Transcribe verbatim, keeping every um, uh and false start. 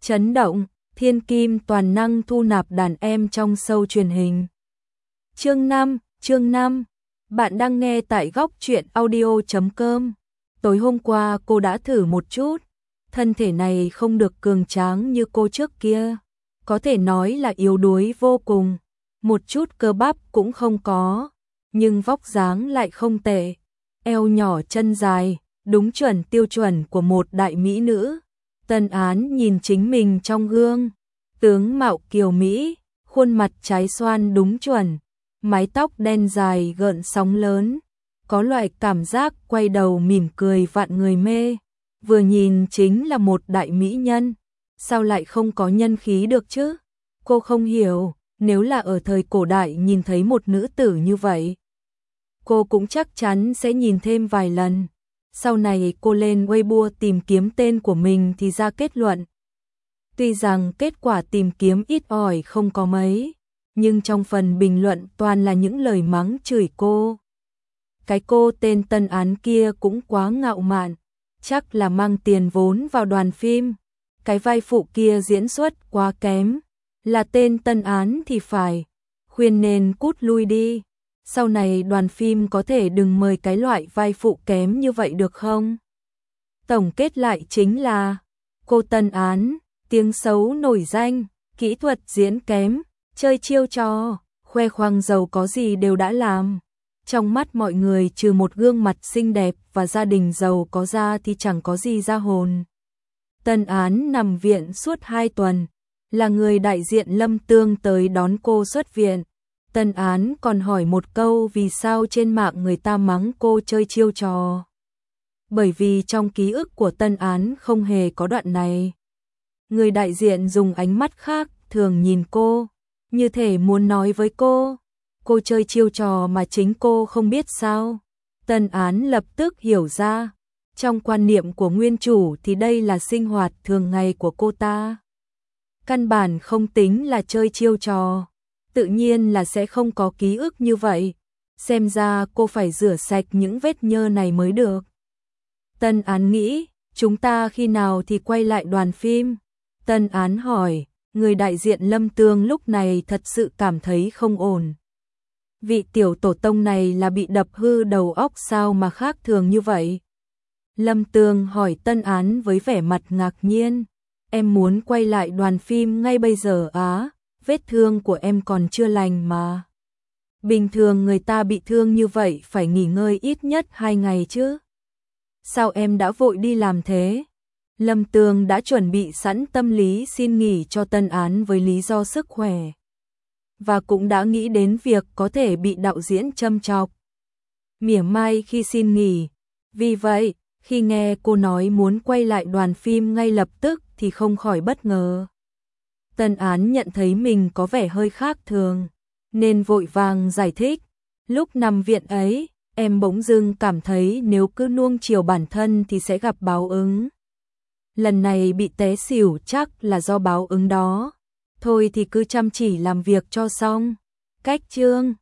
Chấn động, thiên kim toàn năng thu nạp đàn em trong show truyền hình. Chương năm, chương năm. Bạn đang nghe tại góc truyện audio chấm com. Tối hôm qua cô đã thử một chút, thân thể này không được cường tráng như cô trước kia, có thể nói là yếu đuối vô cùng, một chút cơ bắp cũng không có, nhưng vóc dáng lại không tệ, eo nhỏ chân dài, đúng chuẩn tiêu chuẩn của một đại mỹ nữ. Tân Án nhìn chính mình trong gương, tướng mạo kiều mỹ, khuôn mặt trái xoan đúng chuẩn, mái tóc đen dài gợn sóng lớn, có loại cảm giác quay đầu mỉm cười vạn người mê, vừa nhìn chính là một đại mỹ nhân, sao lại không có nhân khí được chứ? Cô không hiểu, nếu là ở thời cổ đại nhìn thấy một nữ tử như vậy, cô cũng chắc chắn sẽ nhìn thêm vài lần. Sau này cô lên Weibo tìm kiếm tên của mình thì ra kết luận. Tuy rằng kết quả tìm kiếm ít ỏi không có mấy, nhưng trong phần bình luận toàn là những lời mắng chửi cô. Cái cô tên Tân Án kia cũng quá ngạo mạn, chắc là mang tiền vốn vào đoàn phim. Cái vai phụ kia diễn xuất quá kém, là tên Tân Án thì phải, khuyên nên cút lui đi. Sau này đoàn phim có thể đừng mời cái loại vai phụ kém như vậy được không? Tổng kết lại chính là, cô Tân Án, tiếng xấu nổi danh, kỹ thuật diễn kém, chơi chiêu trò, khoe khoang giàu có gì đều đã làm. Trong mắt mọi người trừ một gương mặt xinh đẹp và gia đình giàu có ra thì chẳng có gì ra hồn. Tân Án nằm viện suốt hai tuần, là người đại diện Lâm Tương tới đón cô xuất viện. Tân Án còn hỏi một câu vì sao trên mạng người ta mắng cô chơi chiêu trò. Bởi vì trong ký ức của Tân Án không hề có đoạn này. Người đại diện dùng ánh mắt khác thường nhìn cô, như thể muốn nói với cô, cô chơi chiêu trò mà chính cô không biết sao. Tân Án lập tức hiểu ra, trong quan niệm của nguyên chủ thì đây là sinh hoạt thường ngày của cô ta. Căn bản không tính là chơi chiêu trò, tự nhiên là sẽ không có ký ức như vậy. Xem ra cô phải rửa sạch những vết nhơ này mới được. Tân Án nghĩ, chúng ta khi nào thì quay lại đoàn phim? Tân Án hỏi, người đại diện Lâm Tương lúc này thật sự cảm thấy không ổn. Vị tiểu tổ tông này là bị đập hư đầu óc sao mà khác thường như vậy? Lâm Tương hỏi Tân Án với vẻ mặt ngạc nhiên, em muốn quay lại đoàn phim ngay bây giờ á? Vết thương của em còn chưa lành mà. Bình thường người ta bị thương như vậy phải nghỉ ngơi ít nhất hai ngày chứ. Sao em đã vội đi làm thế? Lâm Tương đã chuẩn bị sẵn tâm lý xin nghỉ cho Tân Án với lý do sức khỏe. Và cũng đã nghĩ đến việc có thể bị đạo diễn châm chọc, mỉa mai khi xin nghỉ. Vì vậy, khi nghe cô nói muốn quay lại đoàn phim ngay lập tức thì không khỏi bất ngờ. Tân Án nhận thấy mình có vẻ hơi khác thường, nên vội vàng giải thích. Lúc nằm viện ấy, em bỗng dưng cảm thấy nếu cứ nuông chiều bản thân thì sẽ gặp báo ứng. Lần này bị té xỉu chắc là do báo ứng đó. Thôi thì cứ chăm chỉ làm việc cho xong. Cách chương